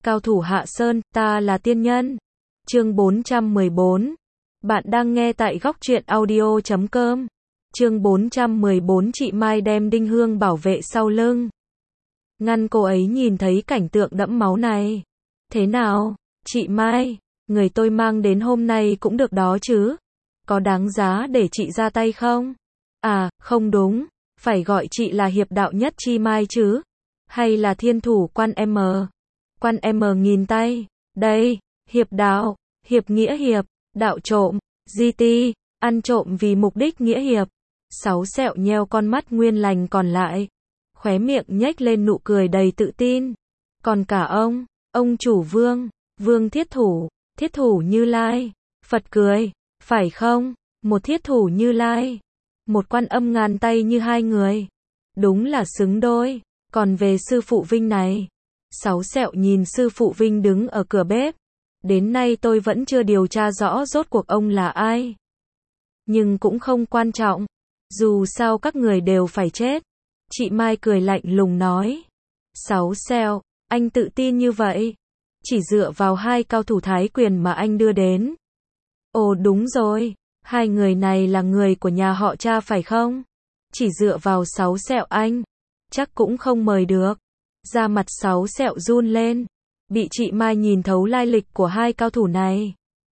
Cao thủ Hạ Sơn, ta là tiên nhân. Chương 414. Bạn đang nghe tại góc truyện audio.com. Chương 414, chị Mai đem đinh hương bảo vệ sau lưng. Ngăn cô ấy nhìn thấy cảnh tượng đẫm máu này. Thế nào, chị Mai, người tôi mang đến hôm nay cũng được đó chứ? Có đáng giá để chị ra tay không? À, không đúng, phải gọi chị là hiệp đạo nhất chi Mai chứ? Hay là thiên thủ Quan M? Quan M nghìn tay. Đây, hiệp đạo, hiệp nghĩa hiệp, đạo trộm, GT, ăn trộm vì mục đích nghĩa hiệp. Sáu sẹo nheo con mắt nguyên lành còn lại. Khóe miệng nhếch lên nụ cười đầy tự tin. Còn cả ông chủ Vương thiết thủ Như Lai. Phật cười, phải không? Một thiết thủ Như Lai, một Quan Âm ngàn tay như hai người. Đúng là xứng đôi. Còn về sư phụ Vinh này, Sáu sẹo nhìn sư phụ Vinh đứng ở cửa bếp. Đến nay tôi vẫn chưa điều tra rõ rốt cuộc ông là ai. Nhưng cũng không quan trọng. Dù sao các người đều phải chết. Chị Mai cười lạnh lùng nói. Sáu sẹo, anh tự tin như vậy? Chỉ dựa vào hai cao thủ Thái Quyền mà anh đưa đến. Ồ đúng rồi, hai người này là người của nhà họ Cha phải không? Chỉ dựa vào Sáu sẹo anh, chắc cũng không mời được. Da mặt Sáu sẹo run lên. Bị chị Mai nhìn thấu lai lịch của hai cao thủ này.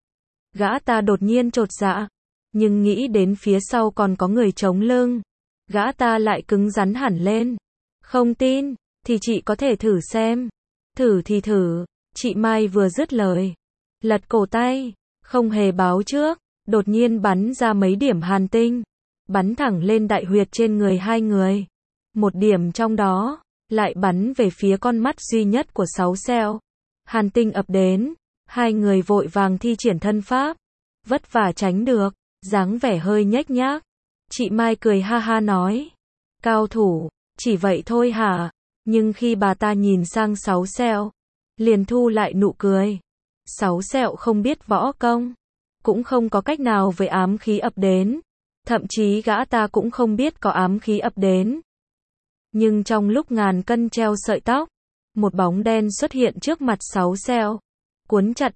Gã ta đột nhiên chột dạ. Nhưng nghĩ đến phía sau còn có người chống lưng. Gã ta lại cứng rắn hẳn lên. Không tin, thì chị có thể thử xem. Thử thì thử. Chị Mai vừa dứt lời, lật cổ tay, không hề báo trước, đột nhiên bắn ra mấy điểm hàn tinh. Bắn thẳng lên đại huyệt trên người hai người. Một điểm trong đó lại bắn về phía con mắt duy nhất của Sáu sẹo. Hàn tinh ập đến, hai người vội vàng thi triển thân pháp, vất vả tránh được, dáng vẻ hơi nhếch nhác. Chị Mai cười ha ha nói, cao thủ, chỉ vậy thôi hả? Nhưng khi bà ta nhìn sang Sáu sẹo, liền thu lại nụ cười. Sáu sẹo không biết võ công, cũng không có cách nào với ám khí ập đến, thậm chí gã ta cũng không biết có ám khí ập đến. Nhưng trong lúc ngàn cân treo sợi tóc, một bóng đen xuất hiện trước mặt Sáu sẹo, cuốn chặt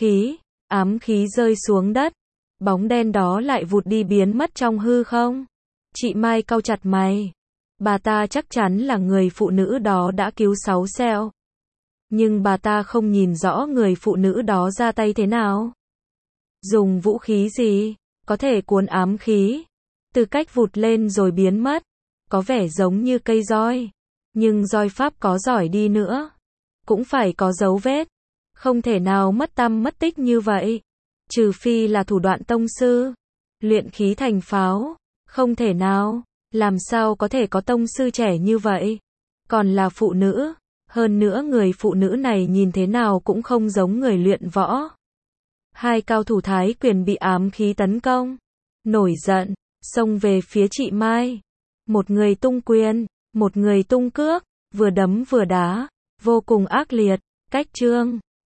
ám khí rơi xuống đất, bóng đen đó lại vụt đi biến mất trong hư không. Chị Mai cau chặt mày, bà ta chắc chắn là người phụ nữ đó đã cứu Sáu sẹo. Nhưng bà ta không nhìn rõ người phụ nữ đó ra tay thế nào. Dùng vũ khí gì, có thể cuốn ám khí, từ cách vụt lên rồi biến mất. Có vẻ giống như cây roi, nhưng roi pháp có giỏi đi nữa, cũng phải có dấu vết, không thể nào mất tăm mất tích như vậy. Trừ phi là thủ đoạn tông sư, luyện khí thành pháo, không thể nào, làm sao có thể có tông sư trẻ như vậy, còn là phụ nữ, hơn nữa người phụ nữ này nhìn thế nào cũng không giống người luyện võ. Hai cao thủ Thái Quyền bị ám khí tấn công, nổi giận, xông về phía chị Mai. Một người tung quyền, một người tung cước, vừa đấm vừa đá, vô cùng ác liệt. Cách chương